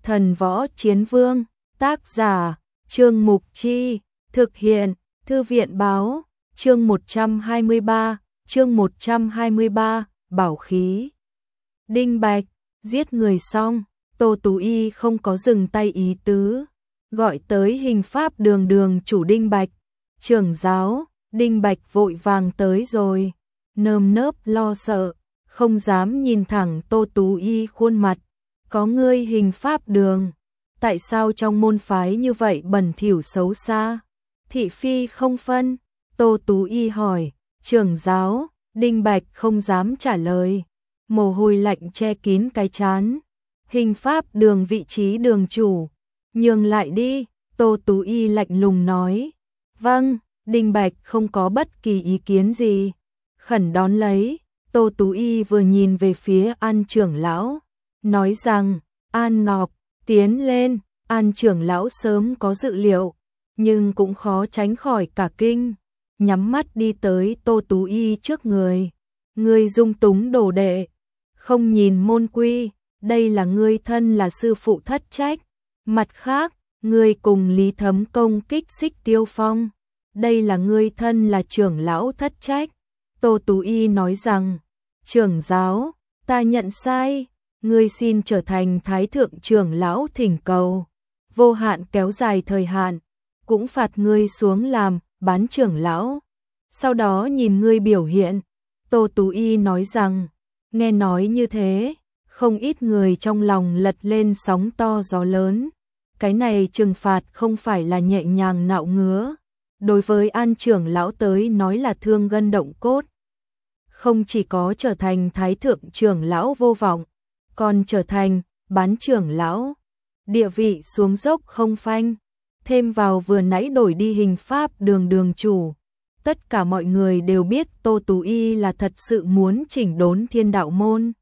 Thần Võ Chiến Vương, tác giả, Trương Mục Chi, thực hiện, Thư viện báo, chương 123, bảo khí. Đinh Bạch, giết người xong, Tô Tú Y không có dừng tay ý tứ, gọi tới hình pháp đường chủ Đinh Bạch, trưởng giáo. Đinh Bạch vội vàng tới rồi, nơm nớp lo sợ, không dám nhìn thẳng Tô Tú Y khuôn mặt. Có ngươi hình pháp đường, tại sao trong môn phái như vậy bẩn thỉu xấu xa? Thị phi không phân, Tô Tú Y hỏi, trưởng giáo. Đinh Bạch không dám trả lời, mồ hôi lạnh che kín cái trán. Hình pháp đường vị trí đường chủ, nhường lại đi, Tô Tú Y lạnh lùng nói. Vâng. Đinh Bạch không có bất kỳ ý kiến gì, khẩn đón lấy. Tô Tú Y vừa nhìn về phía An trưởng lão, nói rằng, An Ngọc, tiến lên. An trưởng lão sớm có dự liệu, nhưng cũng khó tránh khỏi cả kinh, nhắm mắt đi tới Tô Tú Y trước người. Ngươi dung túng đồ đệ, không nhìn môn quy, đây là ngươi thân là sư phụ thất trách. Mặt khác, ngươi cùng Lý Thấm công kích Xích Tiêu Phong, đây là ngươi thân là trưởng lão thất trách. Tô Tú Y nói rằng, trưởng giáo, ta nhận sai, ngươi xin trở thành thái thượng trưởng lão thỉnh cầu, vô hạn kéo dài thời hạn, cũng phạt ngươi xuống làm bán trưởng lão, sau đó nhìn ngươi biểu hiện. Tô Tú Y nói rằng, nghe nói như thế, không ít người trong lòng lật lên sóng to gió lớn. Cái này trừng phạt không phải là nhẹ nhàng nạo ngứa, đối với An trưởng lão tới nói là thương gân động cốt. Không chỉ có trở thành thái thượng trưởng lão vô vọng, còn trở thành bán trưởng lão, địa vị xuống dốc không phanh. Thêm vào vừa nãy đổi đi hình pháp đường chủ, tất cả mọi người đều biết Tô Tú Y là thật sự muốn chỉnh đốn Thiên Đạo môn.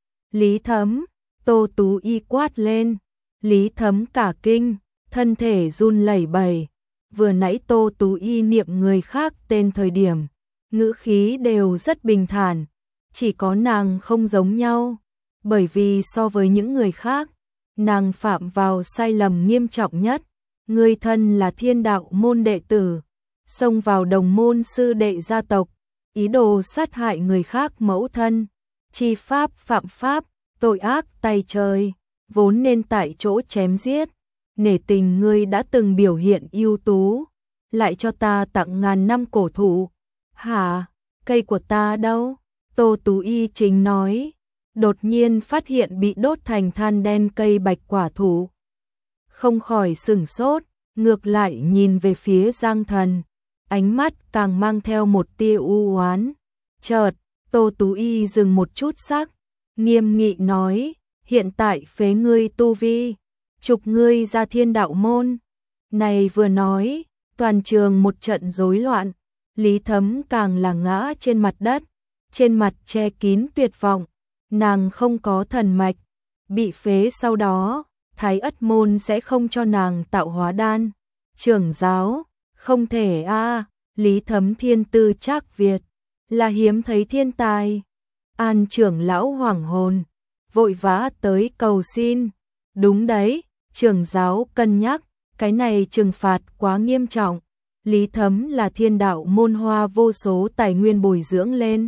Lý Thấm, Tô Tú Y quát lên. Lý Thấm cả kinh, thân thể run lẩy bẩy. Vừa nãy Tô Tú Y niệm người khác tên thời điểm, ngữ khí đều rất bình thản, chỉ có nàng không giống nhau, bởi vì so với những người khác, nàng phạm vào sai lầm nghiêm trọng nhất. Người thân là Thiên Đạo môn đệ tử, xông vào đồng môn sư đệ gia tộc, ý đồ sát hại người khác mẫu thân, chi pháp phạm pháp, tội ác tày trời, vốn nên tại chỗ chém giết. Nể tình ngươi đã từng biểu hiện ưu tú, lại cho ta tặng ngàn năm cổ thụ. Hả, cây của ta đâu? Tô Tú Y chính nói, đột nhiên phát hiện bị đốt thành than đen cây bạch quả thụ. Không khỏi sửng sốt, ngược lại nhìn về phía Giang Thần, ánh mắt càng mang theo một tia u oán. Chợt, Tô Tú Y dừng một chút sắc, nghiêm nghị nói, hiện tại phế ngươi tu vi, trục ngươi ra Thiên Đạo môn. Này vừa nói, toàn trường một trận rối loạn, Lý Thấm càng là ngã trên mặt đất, trên mặt che kín tuyệt vọng, nàng không có thần mạch, bị phế sau đó, Thái Ất môn sẽ không cho nàng tạo hóa đan. Trưởng giáo, không thể a, Lý Thấm thiên tư trác Việt, là hiếm thấy thiên tài. An trưởng lão hoảng hồn, vội vã tới cầu xin. Đúng đấy, trưởng giáo cân nhắc, cái này trừng phạt quá nghiêm trọng. Lý Thấm là Thiên Đạo môn hoa vô số tài nguyên bồi dưỡng lên,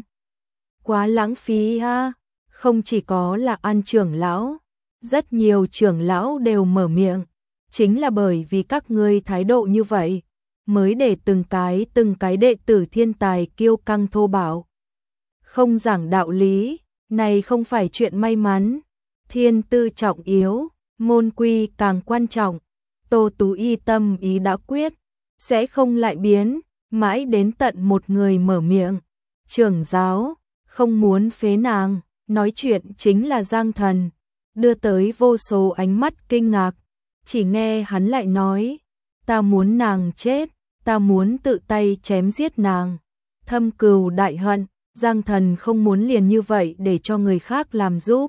quá lãng phí ha. Không chỉ có là An trưởng lão, rất nhiều trưởng lão đều mở miệng, chính là bởi vì các ngươi thái độ như vậy, mới để từng cái đệ tử thiên tài kiêu căng thô bạo, không giảng đạo lý. Này không phải chuyện may mắn, thiên tư trọng yếu, môn quy càng quan trọng. Tô Tú Y tâm ý đã quyết, sẽ không lại biến, mãi đến tận một người mở miệng, trưởng giáo, không muốn phế nàng. Nói chuyện chính là Giang Thần, đưa tới vô số ánh mắt kinh ngạc. Chỉ nghe hắn lại nói, ta muốn nàng chết, ta muốn tự tay chém giết nàng, thâm cừu đại hận. Giang Thần không muốn liền như vậy để cho người khác làm giúp.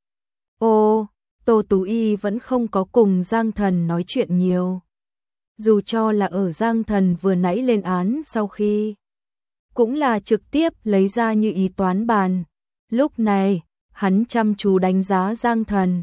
Ô, Tô Tú Y vẫn không có cùng Giang Thần nói chuyện nhiều. Dù cho là ở Giang Thần vừa nãy lên án sau khi, cũng là trực tiếp lấy ra như ý toán bàn. Lúc này, hắn chăm chú đánh giá Giang Thần,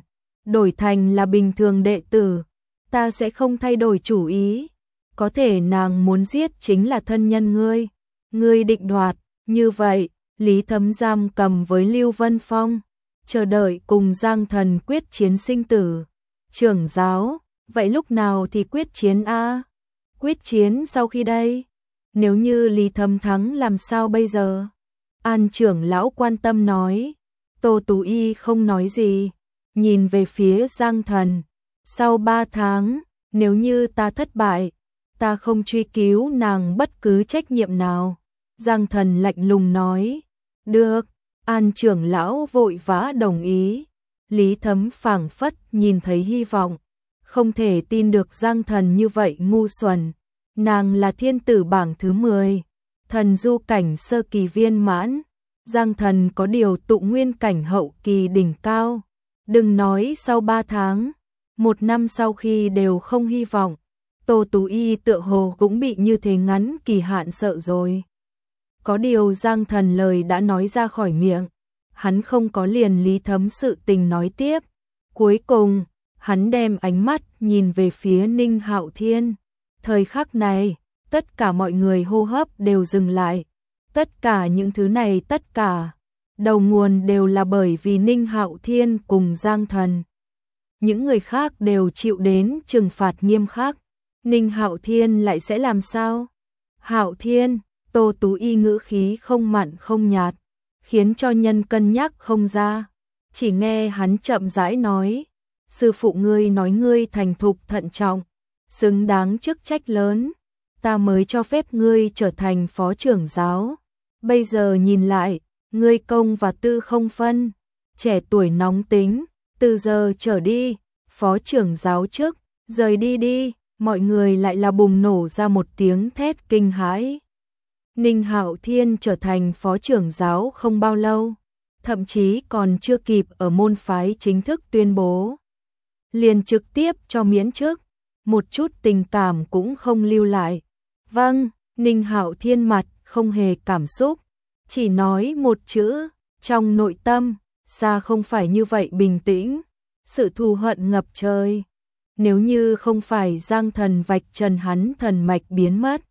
đổi thành là bình thường đệ tử, ta sẽ không thay đổi chủ ý. Có thể nàng muốn giết chính là thân nhân ngươi định đoạt, như vậy, Lý Thấm giam cầm với Lưu Vân Phong, chờ đợi cùng Giang Thần quyết chiến sinh tử. Trưởng giáo, vậy lúc nào thì quyết chiến a? Quyết chiến sau khi đây? Nếu như Lý Thấm thắng làm sao bây giờ? An trưởng lão quan tâm nói. Tô Tú Y không nói gì, nhìn về phía Giang Thần. Sau 3 tháng, nếu như ta thất bại, ta không truy cứu nàng bất cứ trách nhiệm nào. Giang Thần lạnh lùng nói. Được, An trưởng lão vội vã đồng ý. Lý Thấm phảng phất nhìn thấy hy vọng, không thể tin được Giang Thần như vậy ngu xuẩn. Nàng là thiên tử bảng thứ 10, thần du cảnh sơ kỳ viên mãn. Giang Thần có điều tụ nguyên cảnh hậu kỳ đỉnh cao. Đừng nói sau 3 tháng, 1 năm sau khi đều không hy vọng. Tô Tú Y tựa hồ cũng bị như thế ngắn kỳ hạn sợ rồi. Có điều Giang Thần lời đã nói ra khỏi miệng, hắn không có liền Lý Thấm sự tình nói tiếp. Cuối cùng, hắn đem ánh mắt nhìn về phía Ninh Hạo Thiên. Thời khắc này, tất cả mọi người hô hấp đều dừng lại. Tất cả những thứ này tất cả, đầu nguồn đều là bởi vì Ninh Hạo Thiên cùng Giang Thần. Những người khác đều chịu đến trừng phạt nghiêm khắc. Ninh Hạo Thiên lại sẽ làm sao? Hạo Thiên, Tô Tú Y ngữ khí không mặn không nhạt, khiến cho nhân cân nhắc không ra. Chỉ nghe hắn chậm rãi nói, sư phụ ngươi nói ngươi thành thục thận trọng, xứng đáng chức trách lớn, ta mới cho phép ngươi trở thành phó trưởng giáo. Bây giờ nhìn lại, ngươi công và tư không phân, trẻ tuổi nóng tính, từ giờ trở đi, phó trưởng giáo chức, rời đi đi. Mọi người lại là bùng nổ ra một tiếng thét kinh hãi. Ninh Hạo Thiên trở thành phó trưởng giáo không bao lâu, thậm chí còn chưa kịp ở môn phái chính thức tuyên bố, liền trực tiếp cho miễn chức, một chút tình cảm cũng không lưu lại. Vâng, Ninh Hạo Thiên mặt không hề cảm xúc, chỉ nói một chữ, trong nội tâm, xa không phải như vậy bình tĩnh, sự thù hận ngập trời. Nếu như không phải Giang Thần vạch trần hắn thần mạch biến mất,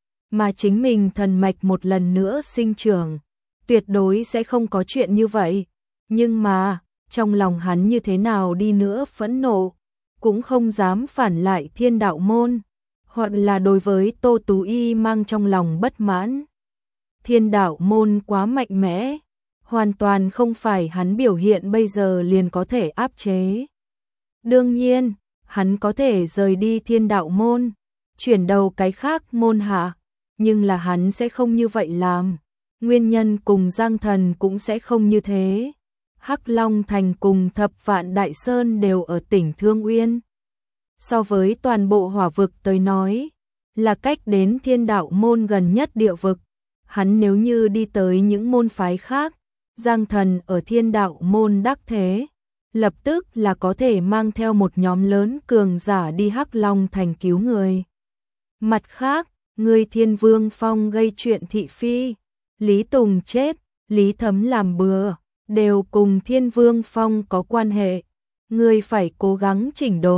mà chính mình thần mạch một lần nữa sinh trưởng, tuyệt đối sẽ không có chuyện như vậy. Nhưng mà, trong lòng hắn như thế nào đi nữa phẫn nộ, cũng không dám phản lại Thiên Đạo Môn, hoặc là đối với Tô Tú Y mang trong lòng bất mãn. Thiên Đạo Môn quá mạnh mẽ, hoàn toàn không phải hắn biểu hiện bây giờ liền có thể áp chế. Đương nhiên, hắn có thể rời đi Thiên Đạo Môn, chuyển đầu cái khác môn hạ, nhưng là hắn sẽ không như vậy làm. Nguyên nhân cùng Giang Thần cũng sẽ không như thế. Hắc Long Thành cùng Thập Vạn Đại Sơn đều ở tỉnh Thương Uyên. So với toàn bộ hỏa vực tới nói, là cách đến Thiên Đạo Môn gần nhất địa vực. Hắn nếu như đi tới những môn phái khác, Giang Thần ở Thiên Đạo Môn đắc thế, lập tức là có thể mang theo một nhóm lớn cường giả đi Hắc Long Thành cứu người. Mặt khác, người Thiên Vương Phong gây chuyện thị phi, Lý Tùng chết, Lý Thấm làm bừa, đều cùng Thiên Vương Phong có quan hệ. Người phải cố gắng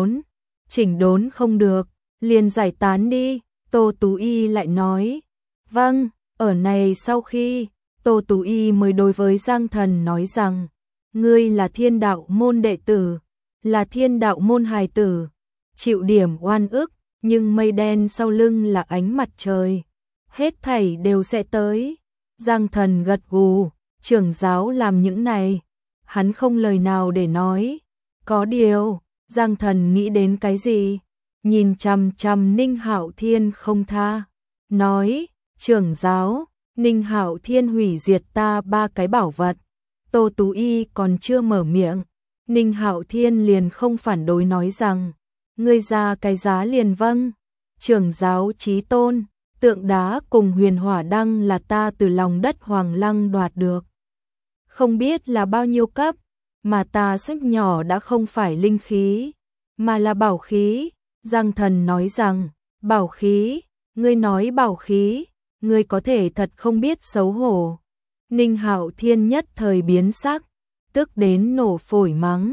chỉnh đốn không được, liền giải tán đi. Tô Tú Y lại nói, vâng, ở này sau khi, Tô Tú Y mới đối với Giang Thần nói rằng, ngươi là Thiên Đạo Môn đệ tử, là Thiên Đạo Môn hài tử, chịu điểm oan ức, nhưng mây đen sau lưng là ánh mặt trời, hết thảy đều sẽ tới. Giang Thần gật gù, trưởng giáo làm những này, hắn không lời nào để nói. Có điều, Giang Thần nghĩ đến cái gì, nhìn chằm chằm Ninh Hạo Thiên không tha, nói, trưởng giáo, Ninh Hạo Thiên hủy diệt ta 3 cái bảo vật. Tô Tú Y còn chưa mở miệng, Ninh Hạo Thiên liền không phản đối nói rằng, ngươi ra cái giá liền vâng, trưởng giáo chí tôn, tượng đá cùng huyền hỏa đăng là ta từ lòng đất Hoàng Lăng đoạt được. Không biết là bao nhiêu cấp, mà ta sách nhỏ đã không phải linh khí, mà là bảo khí. Giang Thần nói rằng, bảo khí, ngươi nói bảo khí, ngươi có thể thật không biết xấu hổ. Ninh Hạo Thiên nhất thời biến sắc, tức đến nổ phổi mắng,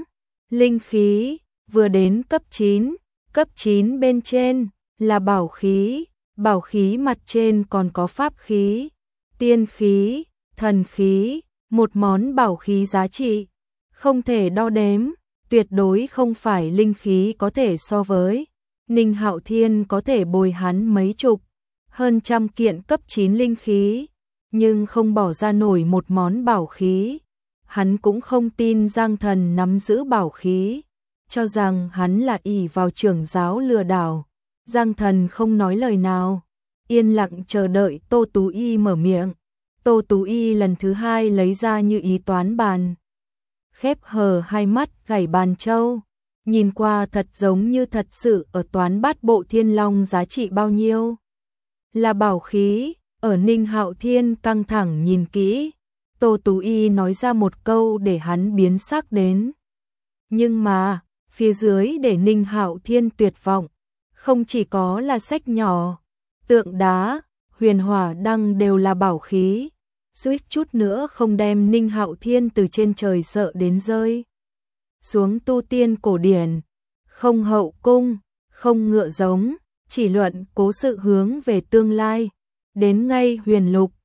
Linh khí, vừa đến cấp 9 bên trên là bảo khí mặt trên còn có pháp khí, tiên khí, thần khí, một món bảo khí giá trị, không thể đo đếm, tuyệt đối không phải linh khí có thể so với. Ninh Hạo Thiên có thể bồi hắn mấy chục, hơn trăm kiện cấp 9 linh khí, nhưng không bỏ ra nổi một món bảo khí. Hắn cũng không tin Giang Thần nắm giữ bảo khí, cho rằng hắn là ỷ vào trưởng giáo lừa đảo. Giang Thần không nói lời nào, yên lặng chờ đợi Tô Tú Y mở miệng. Tô Tú Y lần thứ hai lấy ra như ý toán bàn, khép hờ hai mắt gảy bàn châu, nhìn qua thật giống như thật sự ở toán bát bộ thiên long giá trị bao nhiêu. Là bảo khí, ở Ninh Hạo Thiên căng thẳng nhìn kỹ, Tô Tú Y nói ra một câu để hắn biến sắc đến. Nhưng mà, phía dưới để Ninh Hạo Thiên tuyệt vọng, không chỉ có là sách nhỏ, tượng đá, huyền hỏa đăng đều là bảo khí, suýt chút nữa không đem Ninh Hạo Thiên từ trên trời sợ đến rơi xuống. Tu tiên cổ điển, không hậu cung, không ngựa giống, chỉ luận cố sự hướng về tương lai, đến ngay huyền lục,